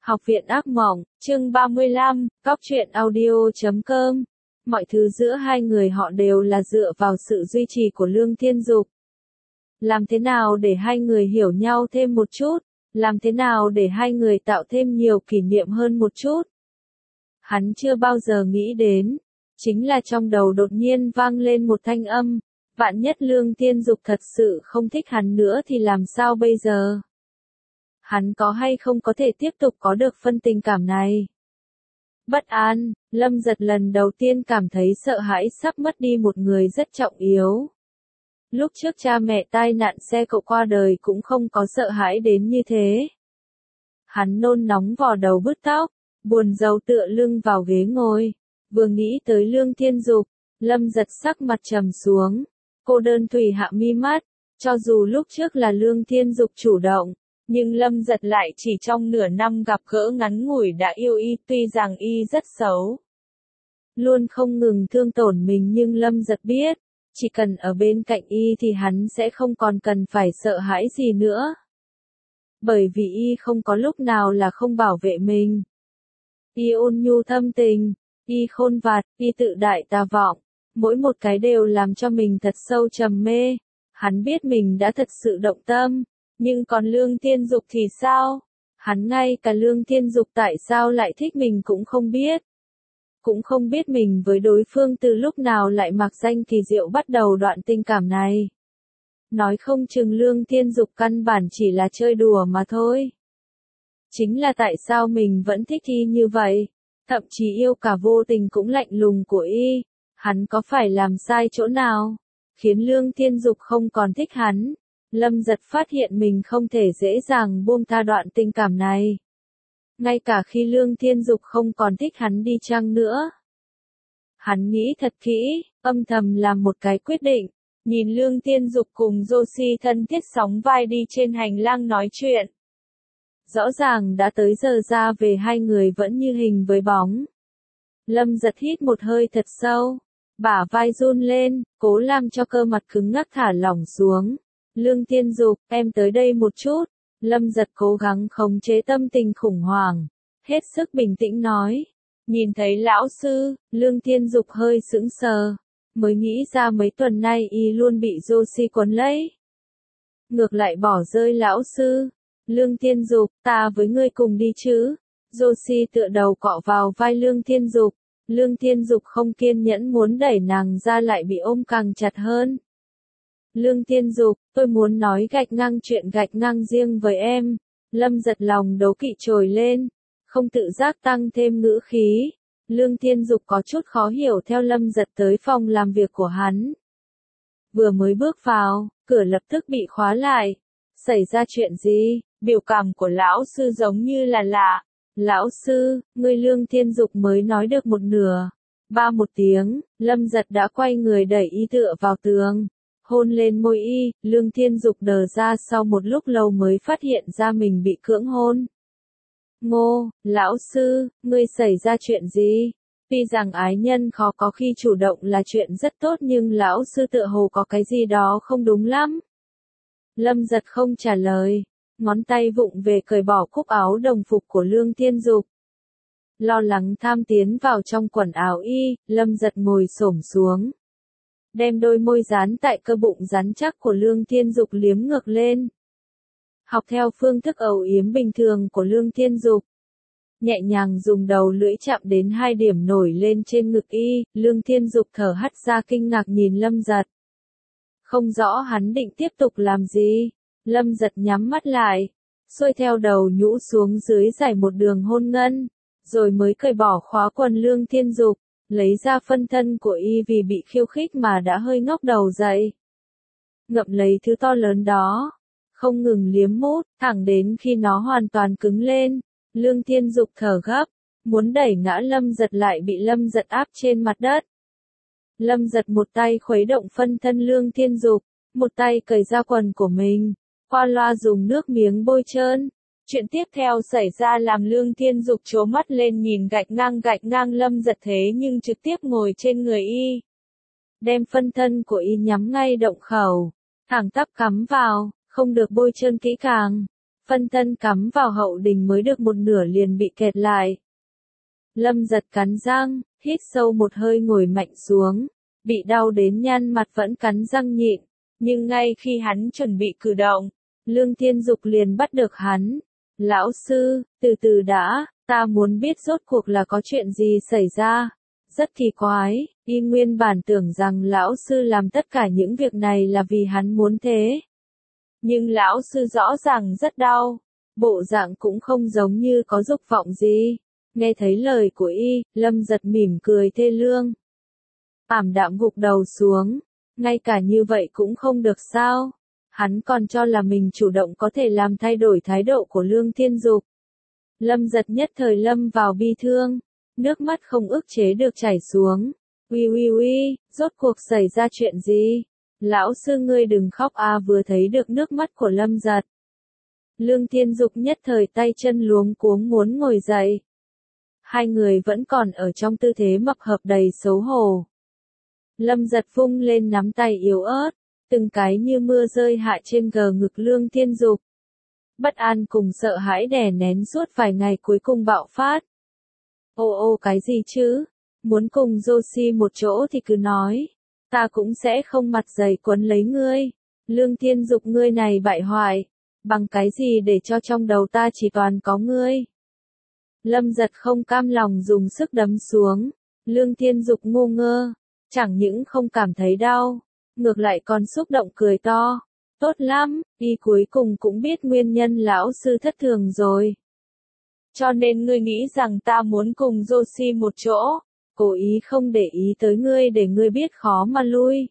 Học viện ác mộng, chương 35, Cóc truyện audio.com. Mọi thứ giữa hai người họ đều là dựa vào sự duy trì của Lương Thiên Dục. Làm thế nào để hai người hiểu nhau thêm một chút? Làm thế nào để hai người tạo thêm nhiều kỷ niệm hơn một chút? Hắn chưa bao giờ nghĩ đến. Chính là trong đầu đột nhiên vang lên một thanh âm. Vạn nhất Lương Thiên Dục thật sự không thích hắn nữa thì làm sao bây giờ? Hắn có hay không có thể tiếp tục có được phân tình cảm này? Bất an, Lâm Giật lần đầu tiên cảm thấy sợ hãi sắp mất đi một người rất trọng yếu. Lúc trước cha mẹ tai nạn xe cộ qua đời cũng không có sợ hãi đến như thế. Hắn nôn nóng vò đầu bứt tóc, buồn rầu tựa lưng vào ghế ngồi. Vừa nghĩ tới Lương Thiên Dục, Lâm Giật sắc mặt trầm xuống. Cô đơn thủy hạ mi mắt, cho dù lúc trước là Lương Thiên Dục chủ động. Nhưng Lâm Giật lại chỉ trong nửa năm gặp gỡ ngắn ngủi đã yêu y, tuy rằng y rất xấu. Luôn không ngừng thương tổn mình, nhưng Lâm Giật biết, chỉ cần ở bên cạnh y thì hắn sẽ không còn cần phải sợ hãi gì nữa. Bởi vì y không có lúc nào là không bảo vệ mình. Y ôn nhu thâm tình, y khôn vặt, y tự đại tà vọng, mỗi một cái đều làm cho mình thật sâu trầm mê. Hắn biết mình đã thật sự động tâm. Nhưng còn Lương Thiên Dục thì sao? Hắn ngay cả Lương Thiên Dục tại sao lại thích mình cũng không biết. Cũng không biết mình với đối phương từ lúc nào lại mặc danh kỳ diệu bắt đầu đoạn tình cảm này. Nói không chừng Lương Thiên Dục căn bản chỉ là chơi đùa mà thôi. Chính là tại sao mình vẫn thích y như vậy, thậm chí yêu cả vô tình cũng lạnh lùng của y. Hắn có phải làm sai chỗ nào, khiến Lương Thiên Dục không còn thích hắn? Lâm Giật phát hiện mình không thể dễ dàng buông tha đoạn tình cảm này. Ngay cả khi Lương Thiên Dục không còn thích hắn đi chăng nữa. Hắn nghĩ thật kỹ, âm thầm làm một cái quyết định. Nhìn Lương Thiên Dục cùng Joshi thân thiết sóng vai đi trên hành lang nói chuyện. Rõ ràng đã tới giờ ra về, hai người vẫn như hình với bóng. Lâm Giật hít một hơi thật sâu, bả vai run lên, cố làm cho cơ mặt cứng ngắc thả lỏng xuống. Lương Thiên Dục, em tới đây một chút. Lâm Giật cố gắng khống chế tâm tình khủng hoảng, hết sức bình tĩnh nói. Nhìn thấy lão sư, Lương Thiên Dục hơi sững sờ, mới nghĩ ra mấy tuần nay y luôn bị Joshi quấn lấy. Ngược lại bỏ rơi lão sư. Lương Thiên Dục, ta với ngươi cùng đi chứ? Joshi tựa đầu cọ vào vai Lương Thiên Dục. Lương Thiên Dục không kiên nhẫn muốn đẩy nàng ra, lại bị ôm càng chặt hơn. Lương Thiên Dục, tôi muốn nói gạch ngang chuyện gạch ngang riêng với em. Lâm Giật lòng đố kỵ trồi lên, không tự giác tăng thêm ngữ khí. Lương Thiên Dục có chút khó hiểu theo Lâm Giật tới phòng làm việc của hắn. Vừa mới bước vào, cửa lập tức bị khóa lại. Xảy ra chuyện gì? Biểu cảm của lão sư giống như là lạ. Lão sư, ngươi Lương Thiên Dục mới nói được một nửa. Ba một tiếng, Lâm Giật đã quay người đẩy y tựa vào tường. Hôn lên môi y, Lương Thiên Dục đờ ra, sau một lúc lâu mới phát hiện ra mình bị cưỡng hôn. Ngô, lão sư, ngươi xảy ra chuyện gì? Tuy rằng ái nhân khó có khi chủ động là chuyện rất tốt, nhưng lão sư tựa hồ có cái gì đó không đúng lắm. Lâm Giật không trả lời, ngón tay vụng về cởi bỏ cúc áo đồng phục của Lương Thiên Dục. Lo lắng tham tiến vào trong quần áo y, Lâm Giật ngồi xổm xuống. Đem đôi môi dán tại cơ bụng rắn chắc của Lương Thiên Dục liếm ngược lên. Học theo phương thức âu yếm bình thường của Lương Thiên Dục. Nhẹ nhàng dùng đầu lưỡi chạm đến hai điểm nổi lên trên ngực y, Lương Thiên Dục thở hắt ra kinh ngạc nhìn Lâm Giật. Không rõ hắn định tiếp tục làm gì. Lâm Giật nhắm mắt lại, xuôi theo đầu nhũ xuống dưới giải một đường hôn ngân, rồi mới cởi bỏ khóa quần Lương Thiên Dục. Lấy ra phân thân của y, vì bị khiêu khích mà đã hơi ngóc đầu dậy. Ngậm lấy thứ to lớn đó, không ngừng liếm mút, thẳng đến khi nó hoàn toàn cứng lên. Lương Thiên Dục thở gấp, muốn đẩy ngã Lâm Giật, lại bị Lâm Giật áp trên mặt đất. Lâm Giật một tay khuấy động phân thân Lương Thiên Dục, một tay cởi ra quần của mình, qua loa dùng nước miếng bôi trơn. Chuyện tiếp theo xảy ra làm Lương Thiên Dục trố mắt lên nhìn gạch ngang Lâm Giật, thế nhưng trực tiếp ngồi trên người y. Đem phân thân của y nhắm ngay động khẩu, thẳng tắp cắm vào, không được bôi trơn kỹ càng. phân thân cắm vào hậu đình mới được một nửa liền bị kẹt lại. Lâm Giật cắn răng, hít sâu một hơi ngồi mạnh xuống, bị đau đến nhăn mặt vẫn cắn răng nhịn, nhưng ngay khi hắn chuẩn bị cử động, Lương Thiên Dục liền bắt được hắn. Lão sư, từ từ đã, ta muốn biết rốt cuộc là có chuyện gì xảy ra. Rất kỳ quái, y nguyên bản tưởng rằng lão sư làm tất cả những việc này là vì hắn muốn thế. Nhưng lão sư rõ ràng rất đau, bộ dạng cũng không giống như có dục vọng gì. Nghe thấy lời của y, Lâm Giật mỉm cười thê lương. Ảm đạm gục đầu xuống, ngay cả như vậy cũng không được sao. Hắn còn cho là mình chủ động có thể làm thay đổi thái độ của Lương Thiên Dục. Lâm Giật nhất thời lâm vào bi thương, nước mắt không ức chế được chảy xuống. Uy, rốt cuộc xảy ra chuyện gì? Lão sư ngươi đừng khóc a, vừa thấy được nước mắt của Lâm Giật. Lương Thiên Dục nhất thời tay chân luống cuống muốn ngồi dậy. Hai người vẫn còn ở trong tư thế mập hợp đầy xấu hổ. Lâm Giật vung lên nắm tay yếu ớt, từng cái như mưa rơi hạ trên ngực Lương Thiên Dục. Bất an cùng sợ hãi đè nén suốt vài ngày cuối cùng bạo phát. Ô cái gì chứ? Muốn cùng Joshi một chỗ thì cứ nói. Ta cũng sẽ không mặt dày quấn lấy ngươi. Lương Thiên Dục ngươi này bại hoại. Bằng cái gì để cho trong đầu ta chỉ toàn có ngươi? Lâm Giật không cam lòng dùng sức đấm xuống. Lương Thiên Dục ngu ngơ. Chẳng những không cảm thấy đau, ngược lại còn xúc động cười to. Tốt lắm, y cuối cùng cũng biết nguyên nhân lão sư thất thường rồi. Cho nên ngươi nghĩ rằng ta muốn cùng Joshi một chỗ, cố ý không để ý tới ngươi để ngươi biết khó mà lui.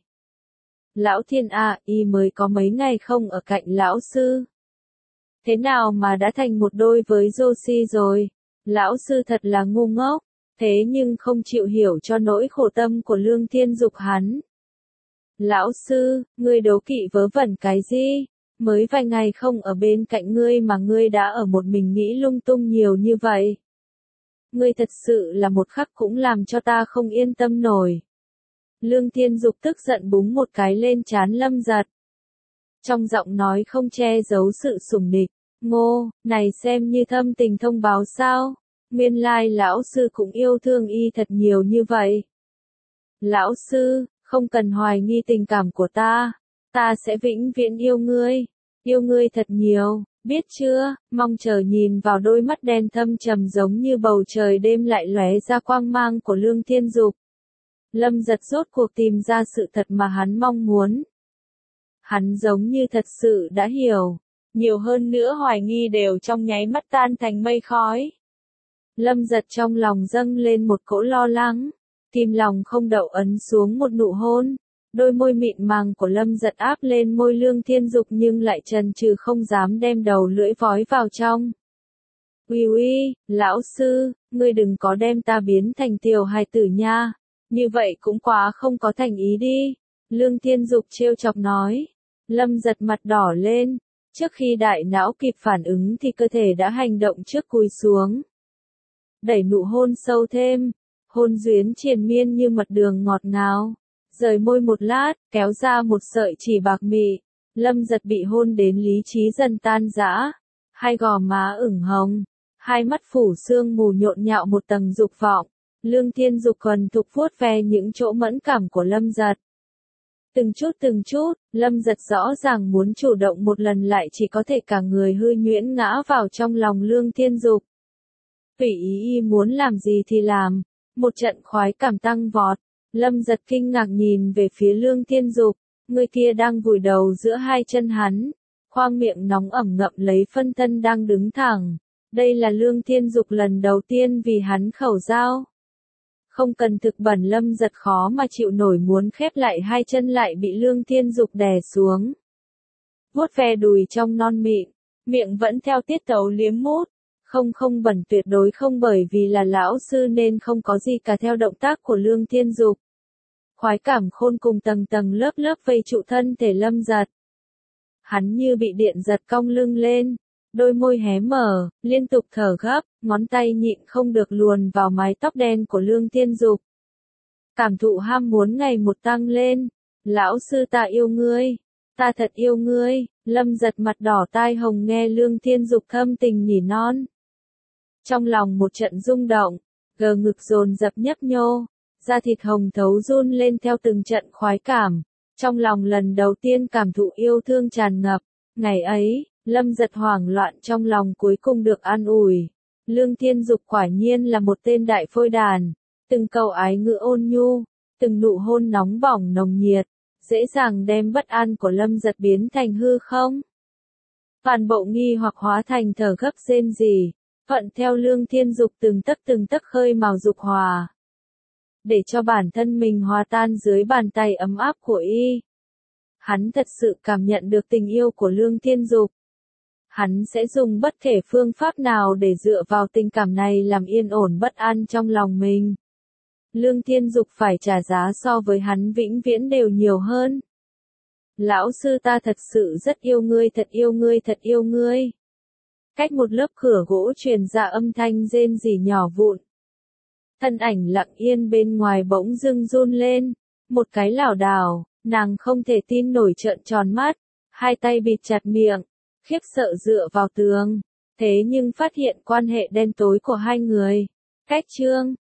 Lão Thiên à, y mới có mấy ngày không ở cạnh lão sư. Thế nào mà đã thành một đôi với Joshi rồi? Lão sư thật là ngu ngốc, thế nhưng không chịu hiểu cho nỗi khổ tâm của Lương Thiên Dục hắn. Lão sư, ngươi đố kỵ vớ vẩn cái gì? Mới vài ngày không ở bên cạnh ngươi mà ngươi đã ở một mình nghĩ lung tung nhiều như vậy. Ngươi thật sự là một khắc cũng làm cho ta không yên tâm nổi. Lương Thiên Dục tức giận búng một cái lên trán Lâm Giật. Trong giọng nói không che giấu sự sủng nịch. Ngô, này xem như thâm tình thông báo sao? Nguyên lai lão sư cũng yêu thương y thật nhiều như vậy. Lão sư, không cần hoài nghi tình cảm của ta. Ta sẽ vĩnh viễn yêu ngươi thật nhiều, biết chưa? Mong chờ nhìn vào đôi mắt đen thâm trầm giống như bầu trời đêm lại lóe ra quang mang của Lương Thiên Dục. Lâm Giật rốt cuộc tìm ra sự thật mà hắn mong muốn. Hắn giống như thật sự đã hiểu, nhiều hơn nữa hoài nghi đều trong nháy mắt tan thành mây khói. Lâm Giật trong lòng dâng lên một cỗ lo lắng, tim lòng không đậu ấn xuống một nụ hôn. Đôi môi mịn màng của Lâm Giật áp lên môi Lương Thiên Dục nhưng lại chần chừ không dám đem đầu lưỡi vói vào trong. Uy, lão sư, ngươi đừng có đem ta biến thành tiểu hài tử nha, như vậy cũng quá không có thành ý đi. Lương Thiên Dục trêu chọc nói. Lâm Giật mặt đỏ lên, trước khi đại não kịp phản ứng thì cơ thể đã hành động trước cúi xuống. Đẩy nụ hôn sâu thêm, hôn duyên triền miên như mật đường ngọt ngào. Rời môi một lát, kéo ra một sợi chỉ bạc mị. Lâm Giật bị hôn đến lý trí dần tan rã. Hai gò má ửng hồng, hai mắt phủ sương mù nhộn nhạo một tầng dục vọng. Lương Thiên Dục thuần thục vuốt ve những chỗ mẫn cảm của Lâm Giật. Từng chút, Lâm Giật rõ ràng muốn chủ động một lần lại chỉ có thể cả người hư nhuyễn ngã vào trong lòng Lương Thiên Dục. Tùy ý y muốn làm gì thì làm, một trận khoái cảm tăng vọt. Lâm Giật kinh ngạc nhìn về phía Lương Thiên Dục, người kia đang vùi đầu giữa hai chân hắn, khoang miệng nóng ẩm ngậm lấy phân thân đang đứng thẳng. Đây là Lương Thiên Dục lần đầu tiên vì hắn khẩu giao. Không cần thực bẩn Lâm Giật khó mà chịu nổi muốn khép lại hai chân lại bị Lương Thiên Dục đè xuống. Vuốt ve đùi trong non mịn, miệng vẫn theo tiết tấu liếm mút. Không bẩn tuyệt đối không bởi vì là lão sư nên không có gì cả theo động tác của Lương Thiên Dục. Khoái cảm khôn cùng tầng tầng lớp lớp vây trụ thân thể Lâm Giật. Hắn như bị điện giật cong lưng lên, đôi môi hé mở, liên tục thở gấp, ngón tay nhịn không được luồn vào mái tóc đen của Lương Thiên Dục. Cảm thụ ham muốn ngày một tăng lên. Lão sư ta yêu ngươi, ta thật yêu ngươi. Lâm Giật mặt đỏ tai hồng nghe Lương Thiên Dục thâm tình nhỉ non. Trong lòng một trận rung động, gờ ngực dồn dập nhấp nhô, da thịt hồng thấu run lên theo từng trận khoái cảm. Trong lòng lần đầu tiên cảm thụ yêu thương tràn ngập. Ngày ấy, Lâm Giật hoảng loạn trong lòng cuối cùng được an ủi. Lương Thiên Dục quả nhiên là một tên đại phôi đàn. Từng câu ái ngữ ôn nhu, từng nụ hôn nóng bỏng nồng nhiệt, dễ dàng đem bất an của Lâm Giật biến thành hư không. Toàn bộ nghi hoặc hóa thành thở gấp rên rỉ, thuận theo Lương Thiên Dục từng tấc khơi mào dục hòa. Để cho bản thân mình hòa tan dưới bàn tay ấm áp của y. Hắn thật sự cảm nhận được tình yêu của Lương Thiên Dục. Hắn sẽ dùng bất kể phương pháp nào để dựa vào tình cảm này làm yên ổn bất an trong lòng mình. Lương Thiên Dục phải trả giá so với hắn vĩnh viễn đều nhiều hơn. Lão sư ta thật sự rất yêu ngươi, thật yêu ngươi, thật yêu ngươi. Cách một lớp cửa gỗ truyền ra âm thanh rên rỉ nhỏ vụn. Thân ảnh lặng yên bên ngoài bỗng dưng run lên, một cái lảo đảo, nàng không thể tin nổi trợn tròn mắt, hai tay bịt chặt miệng, khiếp sợ dựa vào tường, thế nhưng phát hiện quan hệ đen tối của hai người. Cách chương